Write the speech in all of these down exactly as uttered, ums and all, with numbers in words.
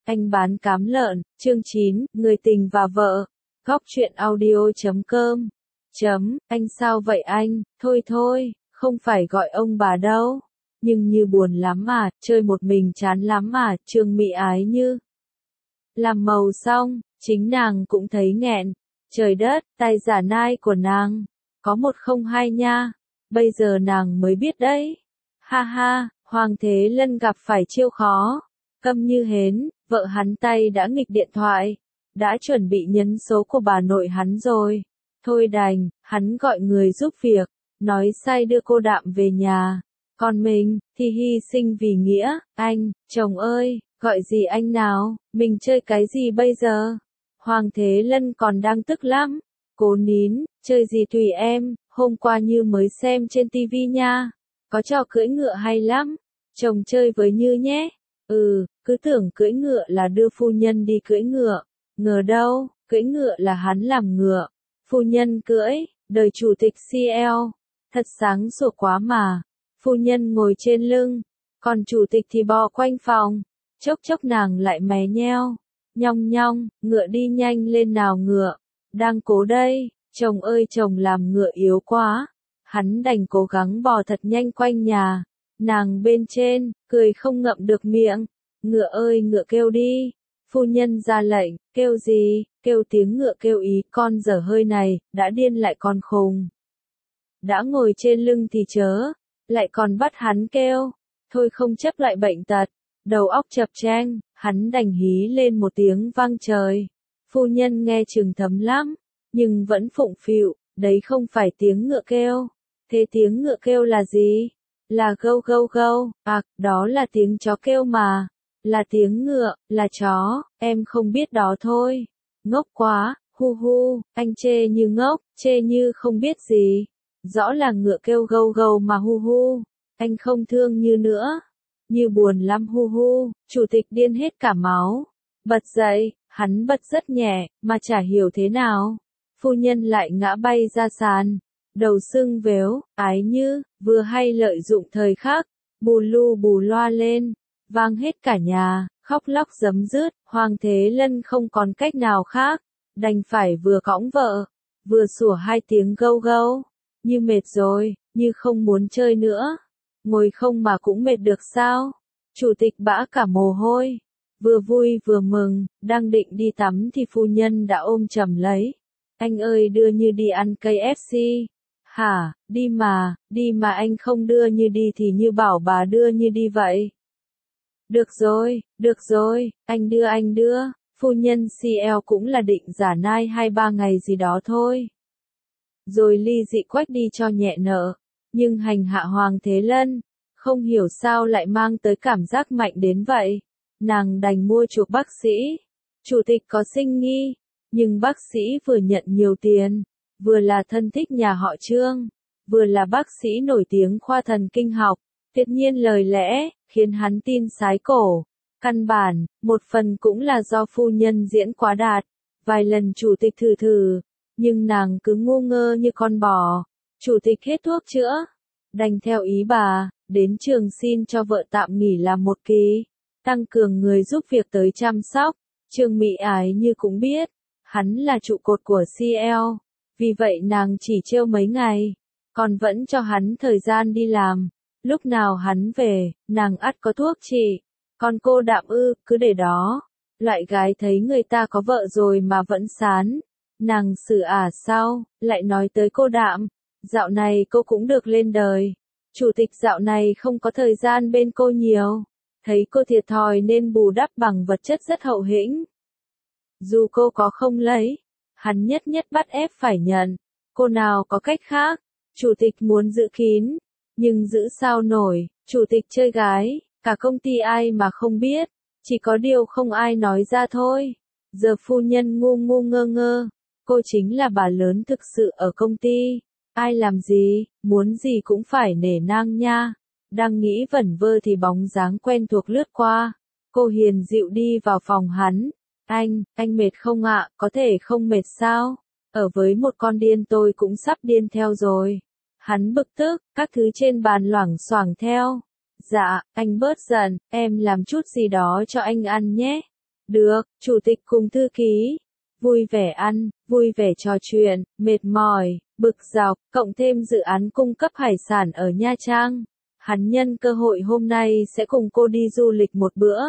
Anh bán cám lợn, chương chín, người tình và vợ. Góc truyện audio chấm com. Chấm, anh sao vậy anh, thôi thôi, không phải gọi ông bà đâu. Nhưng như buồn lắm mà, chơi một mình chán lắm mà, Trương Mỹ Ái Như. Làm màu xong, chính nàng cũng thấy nghẹn. Trời đất, tay giả nai của nàng. Có một không hai nha. Bây giờ nàng mới biết đấy. Ha ha, Hoàng Thế Lân gặp phải chiêu khó. Câm như hến, vợ hắn tay đã nghịch điện thoại. Đã chuẩn bị nhấn số của bà nội hắn rồi. Thôi đành, hắn gọi người giúp việc. Nói sai đưa cô Đạm về nhà. Còn mình, thì hy sinh vì nghĩa. Anh, chồng ơi, gọi gì anh nào, mình chơi cái gì bây giờ? Hoàng Thế Lân còn đang tức lắm. Cố nín, chơi gì tùy em, hôm qua Như mới xem trên tivi nha. Có trò cưỡi ngựa hay lắm. Chồng chơi với Như nhé. Ừ, cứ tưởng cưỡi ngựa là đưa phu nhân đi cưỡi ngựa. Ngờ đâu, cưỡi ngựa là hắn làm ngựa. Phu nhân cưỡi, đời chủ tịch xê lờ. Thật sáng sủa quá mà. Phu nhân ngồi trên lưng, còn chủ tịch thì bò quanh phòng. Chốc chốc nàng lại mé nheo. Nhong nhong, ngựa đi nhanh lên nào ngựa. Đang cố đây, chồng ơi chồng làm ngựa yếu quá. Hắn đành cố gắng bò thật nhanh quanh nhà. Nàng bên trên, cười không ngậm được miệng. Ngựa ơi ngựa kêu đi. Phu nhân ra lệnh, kêu gì, kêu tiếng ngựa kêu ý con dở hơi này, đã điên lại còn khùng. Đã ngồi trên lưng thì chớ, lại còn bắt hắn kêu. Thôi không chấp lại bệnh tật, đầu óc chập chênh, hắn đành hí lên một tiếng vang trời. Phu nhân nghe chừng thấm lắm, nhưng vẫn phụng phịu, đấy không phải tiếng ngựa kêu. Thế tiếng ngựa kêu là gì? Là gâu gâu gâu, à, đó là tiếng chó kêu mà. Là tiếng ngựa, là chó, em không biết đó thôi. Ngốc quá, hu hu, anh chê như ngốc, chê như không biết gì. Rõ là ngựa kêu gâu gâu mà hu hu, anh không thương Như nữa. Như buồn lắm hu hu, chủ tịch điên hết cả máu. Bật dậy, hắn bật rất nhẹ, mà chả hiểu thế nào. Phu nhân lại ngã bay ra sàn. Đầu sưng vếu, Ái Như, vừa hay lợi dụng thời khắc, bù lu bù loa lên, vang hết cả nhà, khóc lóc giấm dứt, Hoàng Thế Lân không còn cách nào khác, đành phải vừa cõng vợ, vừa sủa hai tiếng gâu gâu. Như mệt rồi, Như không muốn chơi nữa. Ngồi không mà cũng mệt được sao? Chủ tịch bã cả mồ hôi, vừa vui vừa mừng, đang định đi tắm thì phu nhân đã ôm chầm lấy. Anh ơi đưa Như đi ăn cây ép xê. Hả, đi mà, đi mà anh không đưa Như đi thì Như bảo bà đưa Như đi vậy. Được rồi, được rồi, anh đưa anh đưa, phu nhân xê lờ cũng là định giả nai hai ba ngày gì đó thôi. Rồi ly dị quách đi cho nhẹ nợ, nhưng hành hạ Hoàng Thế Lân, không hiểu sao lại mang tới cảm giác mạnh đến vậy. Nàng đành mua chuộc bác sĩ. Chủ tịch có sinh nghi, nhưng bác sĩ vừa nhận nhiều tiền, vừa là thân thích nhà họ Trương, vừa là bác sĩ nổi tiếng khoa thần kinh học. Tuyệt nhiên lời lẽ, khiến hắn tin sái cổ. Căn bản, một phần cũng là do phu nhân diễn quá đạt. Vài lần chủ tịch thử thử, nhưng nàng cứ ngu ngơ như con bò. Chủ tịch hết thuốc chữa, đành theo ý bà, đến trường xin cho vợ tạm nghỉ làm một kỳ, tăng cường người giúp việc tới chăm sóc. Trương Mỹ Ái Như cũng biết, hắn là trụ cột của xê lờ, vì vậy nàng chỉ trêu mấy ngày, còn vẫn cho hắn thời gian đi làm. Lúc nào hắn về, nàng ắt có thuốc trị. Còn cô Đạm ư, cứ để đó. Loại gái thấy người ta có vợ rồi mà vẫn sán. Nàng xử ả sao, lại nói tới cô Đạm. Dạo này cô cũng được lên đời. Chủ tịch dạo này không có thời gian bên cô nhiều. Thấy cô thiệt thòi nên bù đắp bằng vật chất rất hậu hĩnh. Dù cô có không lấy, hắn nhất nhất bắt ép phải nhận. Cô nào có cách khác. Chủ tịch muốn giữ kín. Nhưng giữ sao nổi, chủ tịch chơi gái, cả công ty ai mà không biết, chỉ có điều không ai nói ra thôi. Giờ phu nhân ngu ngu ngơ ngơ, cô chính là bà lớn thực sự ở công ty, ai làm gì, muốn gì cũng phải nể nang nha. Đang nghĩ vẩn vơ thì bóng dáng quen thuộc lướt qua, cô hiền dịu đi vào phòng hắn. Anh, anh mệt không ạ, có thể không mệt sao? Ở với một con điên tôi cũng sắp điên theo rồi. Hắn bực tức, các thứ trên bàn loảng xoảng theo. Dạ, anh bớt giận, em làm chút gì đó cho anh ăn nhé. Được, chủ tịch cùng thư ký. Vui vẻ ăn, vui vẻ trò chuyện, mệt mỏi, bực dọc, cộng thêm dự án cung cấp hải sản ở Nha Trang. Hắn nhân cơ hội hôm nay sẽ cùng cô đi du lịch một bữa.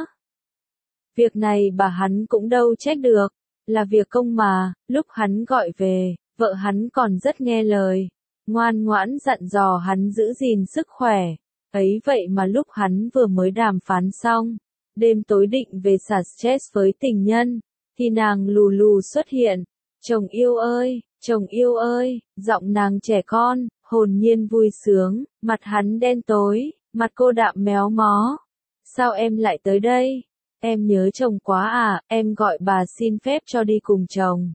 Việc này bà hắn cũng đâu trách được, là việc công mà, lúc hắn gọi về, vợ hắn còn rất nghe lời, ngoan ngoãn dặn dò hắn giữ gìn sức khỏe. Ấy vậy mà lúc hắn vừa mới đàm phán xong, đêm tối định về xả stress với tình nhân, thì nàng lù lù xuất hiện. Chồng yêu ơi, chồng yêu ơi, giọng nàng trẻ con, hồn nhiên vui sướng, mặt hắn đen tối, mặt cô đạm méo mó. Sao em lại tới đây? Em nhớ chồng quá à, em gọi bà xin phép cho đi cùng chồng.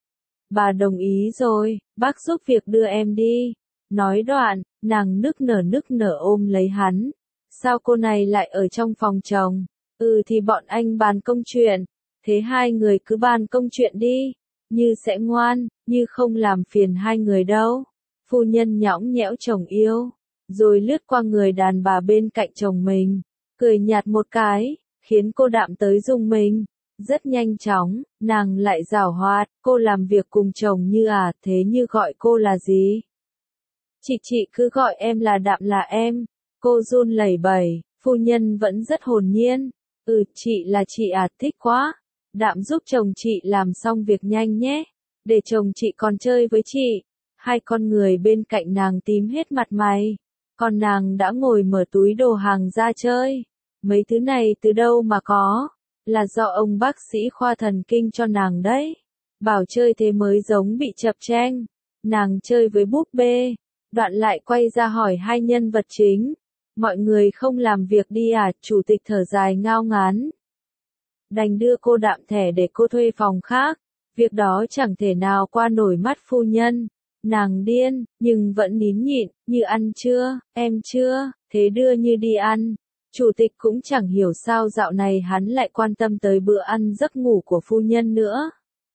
Bà đồng ý rồi, bác giúp việc đưa em đi. Nói đoạn, nàng nức nở nức nở ôm lấy hắn. Sao cô này lại ở trong phòng chồng? Ừ thì bọn anh bàn công chuyện. Thế hai người cứ bàn công chuyện đi. Như sẽ ngoan, như không làm phiền hai người đâu. Phu nhân nhõng nhẽo chồng yêu. Rồi lướt qua người đàn bà bên cạnh chồng mình. Cười nhạt một cái, khiến cô đạm tới rung mình. Rất nhanh chóng, nàng lại giảo hoạt, cô làm việc cùng chồng như à, thế như gọi cô là gì? Chị chị cứ gọi em là đạm là em. Cô run lẩy bẩy, phu nhân vẫn rất hồn nhiên. Ừ, chị là chị à, thích quá. Đạm giúp chồng chị làm xong việc nhanh nhé. Để chồng chị còn chơi với chị. Hai con người bên cạnh nàng tím hết mặt mày. Còn nàng đã ngồi mở túi đồ hàng ra chơi. Mấy thứ này từ đâu mà có? Là do ông bác sĩ khoa thần kinh cho nàng đấy. Bảo chơi thế mới giống bị chập chênh. Nàng chơi với búp bê. Đoạn lại quay ra hỏi hai nhân vật chính. Mọi người không làm việc đi à? Chủ tịch thở dài ngao ngán. Đành đưa cô đạm thẻ để cô thuê phòng khác. Việc đó chẳng thể nào qua nổi mắt phu nhân. Nàng điên, nhưng vẫn nín nhịn, như ăn chưa, em chưa, thế đưa như đi ăn. Chủ tịch cũng chẳng hiểu sao dạo này hắn lại quan tâm tới bữa ăn giấc ngủ của phu nhân nữa.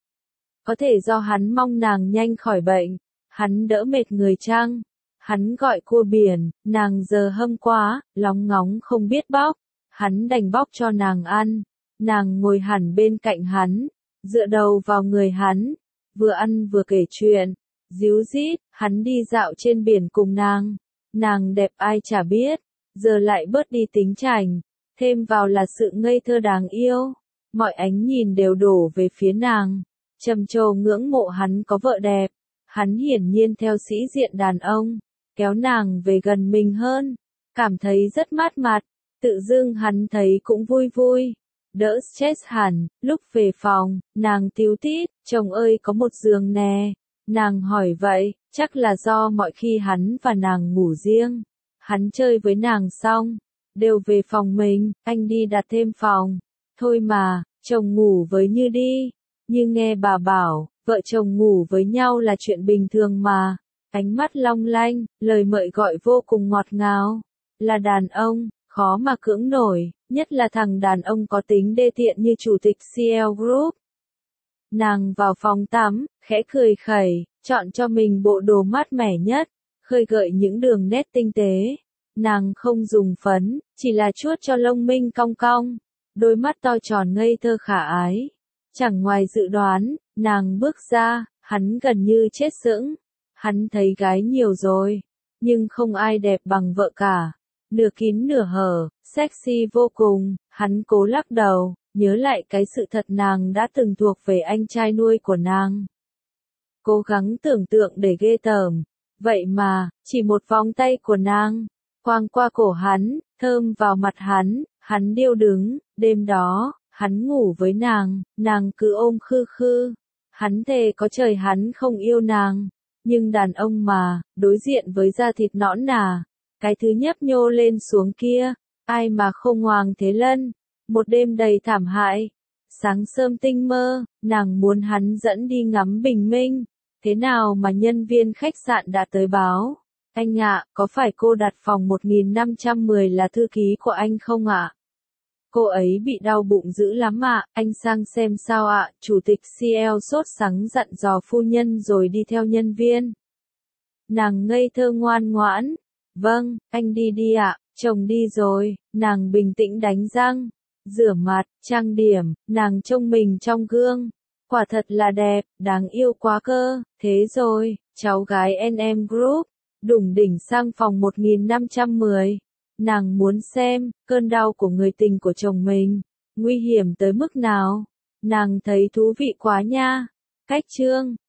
Có thể do hắn mong nàng nhanh khỏi bệnh, hắn đỡ mệt người chăng? Hắn gọi cua biển, nàng giờ hâm quá, lóng ngóng không biết bóc. Hắn đành bóc cho nàng ăn. Nàng ngồi hẳn bên cạnh hắn, dựa đầu vào người hắn, vừa ăn vừa kể chuyện. Díu dít, hắn đi dạo trên biển cùng nàng. Nàng đẹp ai chả biết, giờ lại bớt đi tính chảnh, thêm vào là sự ngây thơ đáng yêu. Mọi ánh nhìn đều đổ về phía nàng. Trầm trồ ngưỡng mộ hắn có vợ đẹp. Hắn hiển nhiên theo sĩ diện đàn ông, kéo nàng về gần mình hơn, cảm thấy rất mát mặt. Tự dưng hắn thấy cũng vui vui, đỡ stress hẳn. Lúc về phòng, nàng tíu tít, chồng ơi có một giường nè. Nàng hỏi vậy, chắc là do mọi khi hắn và nàng ngủ riêng. Hắn chơi với nàng xong, đều về phòng mình, anh đi đặt thêm phòng. Thôi mà, chồng ngủ với Như đi. Như nghe bà bảo, vợ chồng ngủ với nhau là chuyện bình thường mà. Ánh mắt long lanh, lời mời gọi vô cùng ngọt ngào. Là đàn ông, khó mà cưỡng nổi, nhất là thằng đàn ông có tính đê tiện như chủ tịch xê lờ Group. Nàng vào phòng tắm, khẽ cười khẩy, chọn cho mình bộ đồ mát mẻ nhất, khơi gợi những đường nét tinh tế. Nàng không dùng phấn, chỉ là chuốt cho lông minh cong cong, đôi mắt to tròn ngây thơ khả ái. Chẳng ngoài dự đoán, nàng bước ra, hắn gần như chết sững. Hắn thấy gái nhiều rồi, nhưng không ai đẹp bằng vợ cả. Nửa kín nửa hở, sexy vô cùng, hắn cố lắc đầu, nhớ lại cái sự thật nàng đã từng thuộc về anh trai nuôi của nàng. Cố gắng tưởng tượng để ghê tởm, vậy mà, chỉ một vòng tay của nàng, quang qua cổ hắn, thơm vào mặt hắn, hắn điêu đứng. Đêm đó, hắn ngủ với nàng, nàng cứ ôm khư khư. Hắn thề có trời hắn không yêu nàng, nhưng đàn ông mà, đối diện với da thịt nõn nà, cái thứ nhấp nhô lên xuống kia, ai mà không Hoàng Thế Lân. Một đêm đầy thảm hại. Sáng sớm tinh mơ, nàng muốn hắn dẫn đi ngắm bình minh. Thế nào mà nhân viên khách sạn đã tới báo? Anh ạ, có phải cô đặt phòng một nghìn năm trăm mười là thư ký của anh không ạ? Cô ấy bị đau bụng dữ lắm ạ, anh sang xem sao ạ. Chủ tịch xê lờ sốt sắng dặn dò phu nhân rồi đi theo nhân viên. Nàng ngây thơ ngoan ngoãn. Vâng, anh đi đi ạ, chồng đi rồi. Nàng bình tĩnh đánh răng. Rửa mặt, trang điểm, nàng trông mình trong gương. Quả thật là đẹp, đáng yêu quá cơ. Thế rồi, cháu gái en em Group, đủng đỉnh sang phòng một nghìn năm trăm mười. Nàng muốn xem, cơn đau của người tình của chồng mình, nguy hiểm tới mức nào. Nàng thấy thú vị quá nha. Cách chương